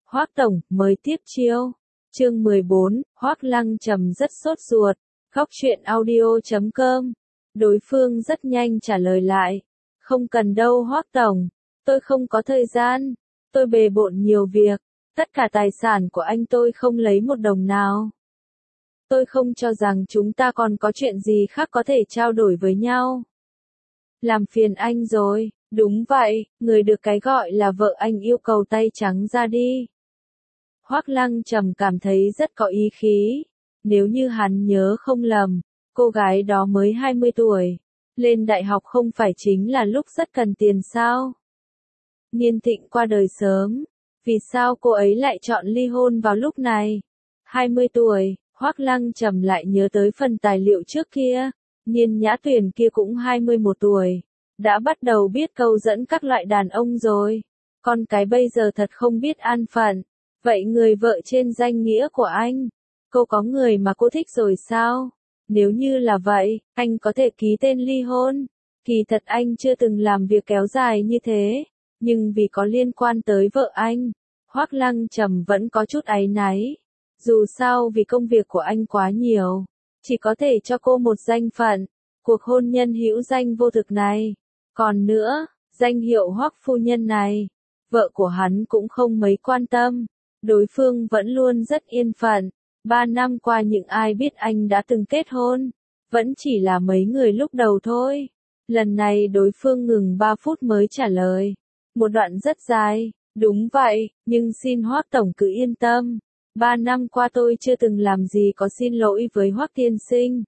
Hoắc tổng, mới tiếp chiêu. Chương 14, Hoắc Lăng Trầm rất sốt ruột. Góc truyện audio.com. Đối phương rất nhanh trả lời lại. Không cần đâu Hoắc tổng, tôi không có thời gian, tôi bề bộn nhiều việc, tất cả tài sản của anh tôi không lấy một đồng nào. Tôi không cho rằng chúng ta còn có chuyện gì khác có thể trao đổi với nhau. Làm phiền anh rồi, đúng vậy, người được cái gọi là vợ anh yêu cầu tay trắng ra đi. Hoắc Lăng Trầm cảm thấy rất có ý khí. Nếu như hắn nhớ không lầm, cô gái đó mới 20 tuổi. Lên đại học không phải chính là lúc rất cần tiền sao? Niên Thịnh qua đời sớm. Vì sao cô ấy lại chọn ly hôn vào lúc này? 20 tuổi, Hoắc Lăng Trầm lại nhớ tới phần tài liệu trước kia. Niên Nhã Tuyền kia cũng 21 tuổi. Đã bắt đầu biết câu dẫn các loại đàn ông rồi. Con cái bây giờ thật không biết an phận. Vậy người vợ trên danh nghĩa của anh, cô có người mà cô thích rồi sao? Nếu như là vậy, anh có thể ký tên ly hôn. Kỳ thật anh chưa từng làm việc kéo dài như thế, nhưng vì có liên quan tới vợ anh, Hoắc Lăng Trầm vẫn có chút áy náy. Dù sao vì công việc của anh quá nhiều, chỉ có thể cho cô một danh phận, cuộc hôn nhân hữu danh vô thực này. Còn nữa, danh hiệu Hoắc phu nhân này, vợ của hắn cũng không mấy quan tâm. Đối phương vẫn luôn rất yên phận. 3 năm qua những ai biết anh đã từng kết hôn, vẫn chỉ là mấy người lúc đầu thôi. Lần này đối phương ngừng 3 phút mới trả lời. Một đoạn rất dài, đúng vậy, nhưng xin Hoắc tổng cứ yên tâm. 3 năm qua tôi chưa từng làm gì có xin lỗi với Hoắc tiên sinh.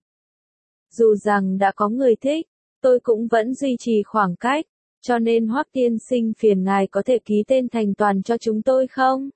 Dù rằng đã có người thích, tôi cũng vẫn duy trì khoảng cách, cho nên Hoắc tiên sinh phiền ngài có thể ký tên thành toàn cho chúng tôi không?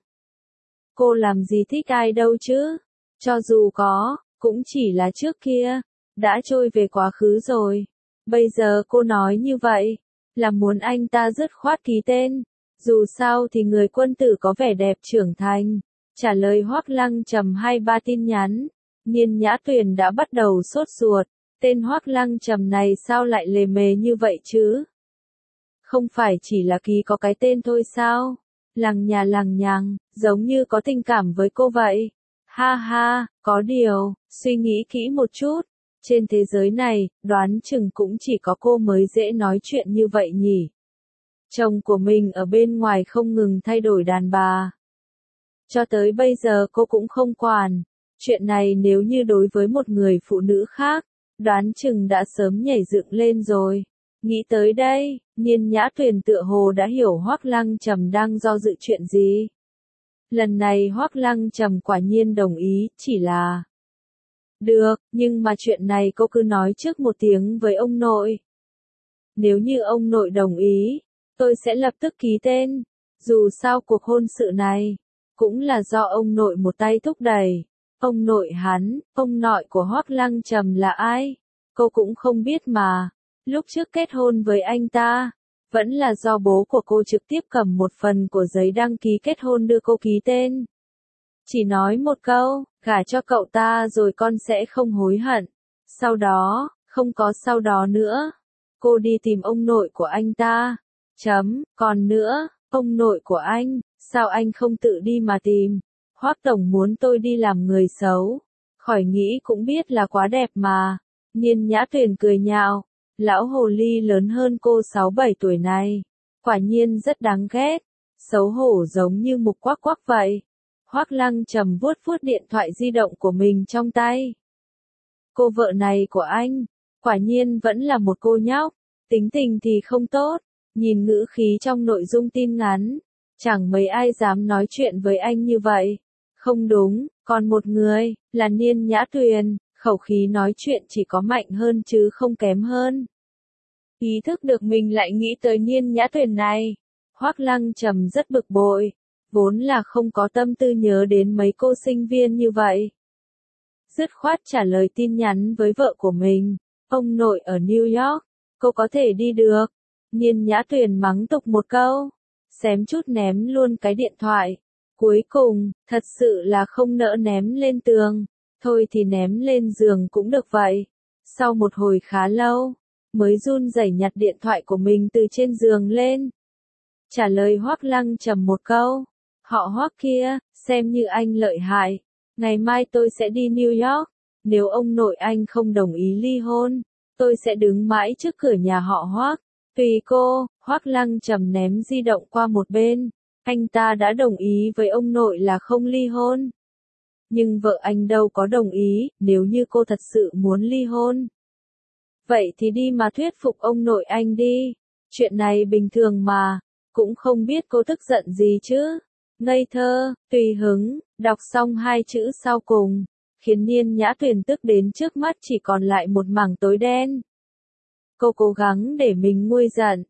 Cô làm gì thích ai đâu chứ? Cho dù có, cũng chỉ là trước kia, đã trôi về quá khứ rồi. Bây giờ cô nói như vậy, là muốn anh ta dứt khoát ký tên. Dù sao thì người quân tử có vẻ đẹp trưởng thành. Trả lời Hoắc Lăng Trầm 2-3 tin nhắn, Niên Nhã Tuyền đã bắt đầu sốt ruột. Tên Hoắc Lăng Trầm này sao lại lề mề như vậy chứ? Không phải chỉ là ký có cái tên thôi sao? Lằng nhà lằng nhằng, giống như có tình cảm với cô vậy. Ha ha, có điều, suy nghĩ kỹ một chút. Trên thế giới này, đoán chừng cũng chỉ có cô mới dễ nói chuyện như vậy nhỉ. Chồng của mình ở bên ngoài không ngừng thay đổi đàn bà. Cho tới bây giờ cô cũng không quản. Chuyện này nếu như đối với một người phụ nữ khác, đoán chừng đã sớm nhảy dựng lên rồi. Nghĩ tới đây, Niên Nhã Tuyền tựa hồ đã hiểu Hoắc Lăng Trầm đang do dự chuyện gì. Lần này Hoắc Lăng Trầm quả nhiên đồng ý, chỉ là được, nhưng mà chuyện này cô cứ nói trước một tiếng với ông nội. Nếu như ông nội đồng ý, tôi sẽ lập tức ký tên. Dù sao cuộc hôn sự này, cũng là do ông nội một tay thúc đẩy. Ông nội hắn, ông nội của Hoắc Lăng Trầm là ai? Cô cũng không biết mà. Lúc trước kết hôn với anh ta, vẫn là do bố của cô trực tiếp cầm một phần của giấy đăng ký kết hôn đưa cô ký tên. Chỉ nói một câu, gả cho cậu ta rồi con sẽ không hối hận. Sau đó, không có sau đó nữa. Cô đi tìm ông nội của anh ta. Còn nữa, ông nội của anh, sao anh không tự đi mà tìm? Hoắc tổng muốn tôi đi làm người xấu. Khỏi nghĩ cũng biết là quá đẹp mà. Niên Nhã Tuyền cười nhạo. Lão hồ ly lớn hơn cô 6-7 tuổi này, quả nhiên rất đáng ghét, xấu hổ giống như mục quắc quắc vậy. Hoắc Lăng Trầm vuốt vuốt điện thoại di động của mình trong tay. Cô vợ này của anh, quả nhiên vẫn là một cô nhóc, tính tình thì không tốt, nhìn ngữ khí trong nội dung tin nhắn, chẳng mấy ai dám nói chuyện với anh như vậy. Không đúng, còn một người, là Niên Nhã Tuyền. Khẩu khí nói chuyện chỉ có mạnh hơn chứ không kém hơn. Ý thức được mình lại nghĩ tới Niên Nhã Tuyền này. Hoắc Lăng Trầm rất bực bội. Vốn là không có tâm tư nhớ đến mấy cô sinh viên như vậy. Dứt khoát trả lời tin nhắn với vợ của mình. Ông nội ở New York. Cô có thể đi được. Niên Nhã Tuyền mắng tục một câu. Xém chút ném luôn cái điện thoại. Cuối cùng, thật sự là không nỡ ném lên tường. Thôi thì ném lên giường cũng được vậy. Sau một hồi khá lâu, mới run rẩy nhặt điện thoại của mình từ trên giường lên. Trả lời Hoắc Lăng Trầm một câu. họ Hoắc kia, xem như anh lợi hại. Ngày mai tôi sẽ đi New York. Nếu ông nội anh không đồng ý ly hôn, tôi sẽ đứng mãi trước cửa nhà họ Hoắc. Tùy cô, Hoắc Lăng Trầm ném di động qua một bên. Anh ta đã đồng ý với ông nội là không ly hôn. Nhưng vợ anh đâu có đồng ý, nếu như cô thật sự muốn ly hôn. Vậy thì đi mà thuyết phục ông nội anh đi. Chuyện này bình thường mà, cũng không biết cô tức giận gì chứ. Ngây thơ, tùy hứng, đọc xong hai chữ sau cùng, khiến Niên Nhã Tuyền tức đến trước mắt chỉ còn lại một mảng tối đen. Cô cố gắng để mình nguôi giận.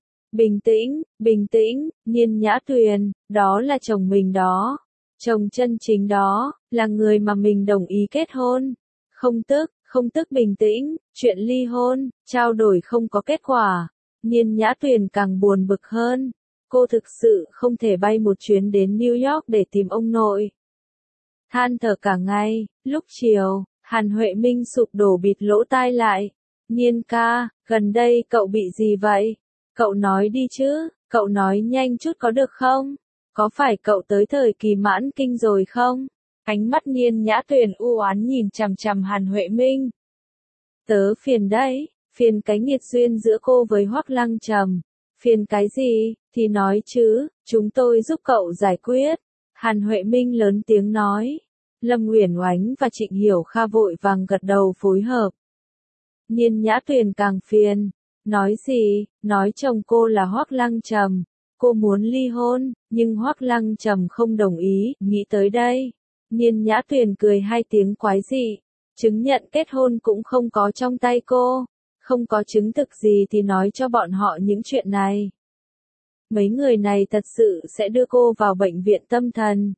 Bình tĩnh, Niên Nhã Tuyền, đó là chồng mình đó. Chồng chân chính đó, là người mà mình đồng ý kết hôn. Không tức bình tĩnh, chuyện ly hôn, trao đổi không có kết quả. Niên Nhã Tuyền càng buồn bực hơn. Cô thực sự không thể bay một chuyến đến New York để tìm ông nội. Than thở cả ngày, lúc chiều, Hàn Huệ Minh sụp đổ bịt lỗ tai lại. Niên ca, gần đây cậu bị gì vậy? Cậu nói đi chứ, cậu nói nhanh chút có được không? Có phải cậu tới thời kỳ mãn kinh rồi không? Ánh mắt Niên Nhã Tuyền u oán nhìn chằm chằm Hàn Huệ Minh. Tớ phiền đấy, phiền cái nghiệt duyên giữa cô với Hoắc Lăng Trầm. Phiền cái gì, thì nói chứ, chúng tôi giúp cậu giải quyết. Hàn Huệ Minh lớn tiếng nói. Lâm Uyển Oánh và Trịnh Hiểu Kha vội vàng gật đầu phối hợp. Niên Nhã Tuyền càng phiền. Nói gì, nói chồng cô là Hoắc Lăng Trầm. Cô muốn ly hôn, nhưng Hoắc Lăng Trầm không đồng ý, nghĩ tới đây. Niên Nhã Tuyền cười hai tiếng quái dị. Chứng nhận kết hôn cũng không có trong tay cô. Không có chứng thực gì thì nói cho bọn họ những chuyện này. Mấy người này thật sự sẽ đưa cô vào bệnh viện tâm thần.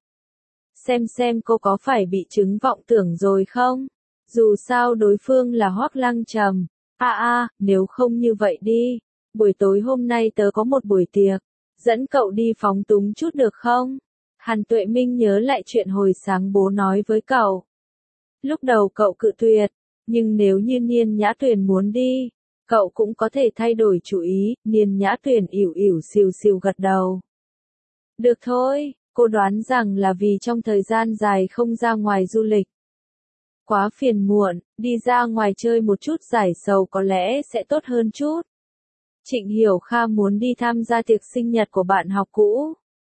Xem cô có phải bị chứng vọng tưởng rồi không? Dù sao đối phương là Hoắc Lăng Trầm. Nếu không như vậy đi. Buổi tối hôm nay tớ có một buổi tiệc. Dẫn cậu đi phóng túng chút được không? Hàn Tuệ Minh nhớ lại chuyện hồi sáng bố nói với cậu. Lúc đầu cậu cự tuyệt. Nhưng nếu như Niên Nhã Tuyền muốn đi, cậu cũng có thể thay đổi chủ ý. Niên Nhã Tuyền ỉu ỉu xìu xìu gật đầu. Được thôi, cô đoán rằng là vì trong thời gian dài không ra ngoài du lịch. Quá phiền muộn, đi ra ngoài chơi một chút giải sầu có lẽ sẽ tốt hơn chút. Trịnh Hiểu Kha muốn đi tham gia tiệc sinh nhật của bạn học cũ.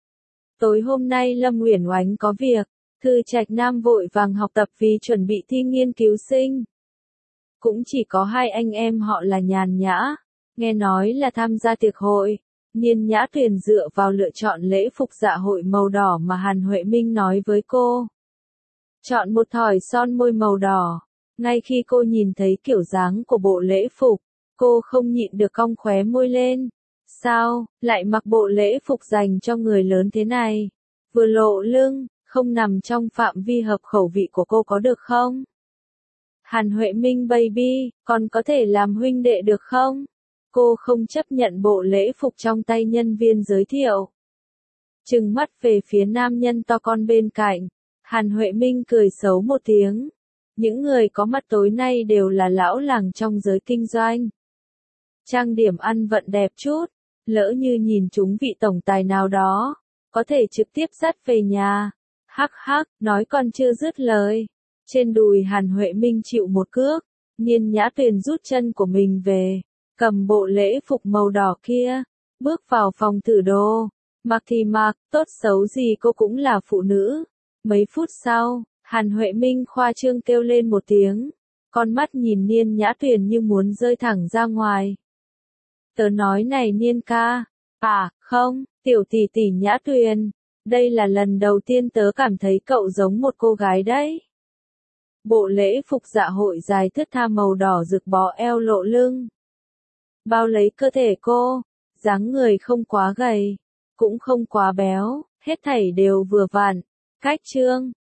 Tối hôm nay Lâm Uyển Oánh có việc, Thư Trạch Nam vội vàng học tập vì chuẩn bị thi nghiên cứu sinh. Cũng chỉ có hai anh em họ là nhàn nhã, nghe nói là tham gia tiệc hội. Niên Nhã Tuyền dựa vào lựa chọn lễ phục dạ hội màu đỏ mà Hàn Huệ Minh nói với cô. Chọn một thỏi son môi màu đỏ. Ngay khi cô nhìn thấy kiểu dáng của bộ lễ phục, cô không nhịn được cong khóe môi lên. Sao, lại mặc bộ lễ phục dành cho người lớn thế này? Vừa lộ lưng, không nằm trong phạm vi hợp khẩu vị của cô có được không? Hàn Huệ Minh baby, còn có thể làm huynh đệ được không? Cô không chấp nhận bộ lễ phục trong tay nhân viên giới thiệu. Trừng mắt về phía nam nhân to con bên cạnh. Hàn Huệ Minh cười xấu một tiếng. Những người có mặt tối nay đều là lão làng trong giới kinh doanh. Trang điểm ăn vận đẹp chút. Lỡ như nhìn chúng vị tổng tài nào đó, có thể trực tiếp dắt về nhà. Hắc hắc, nói còn chưa dứt lời. Trên đùi Hàn Huệ Minh chịu một cước. Niên Nhã Tuyền rút chân của mình về. Cầm bộ lễ phục màu đỏ kia. Bước vào phòng thử đồ. Mặc thì mặc, tốt xấu gì cô cũng là phụ nữ. Mấy phút sau, Hàn Huệ Minh khoa trương kêu lên một tiếng. Con mắt nhìn Niên Nhã Tuyền như muốn rơi thẳng ra ngoài. Tớ nói này Niên ca. Không, tiểu tỷ tỷ Nhã Tuyền. Đây là lần đầu tiên tớ cảm thấy cậu giống một cô gái đấy. Bộ lễ phục dạ hội dài thướt tha màu đỏ rực bó eo lộ lưng. Bao lấy cơ thể cô. Dáng người không quá gầy, cũng không quá béo, hết thảy đều vừa vặn. Cách chương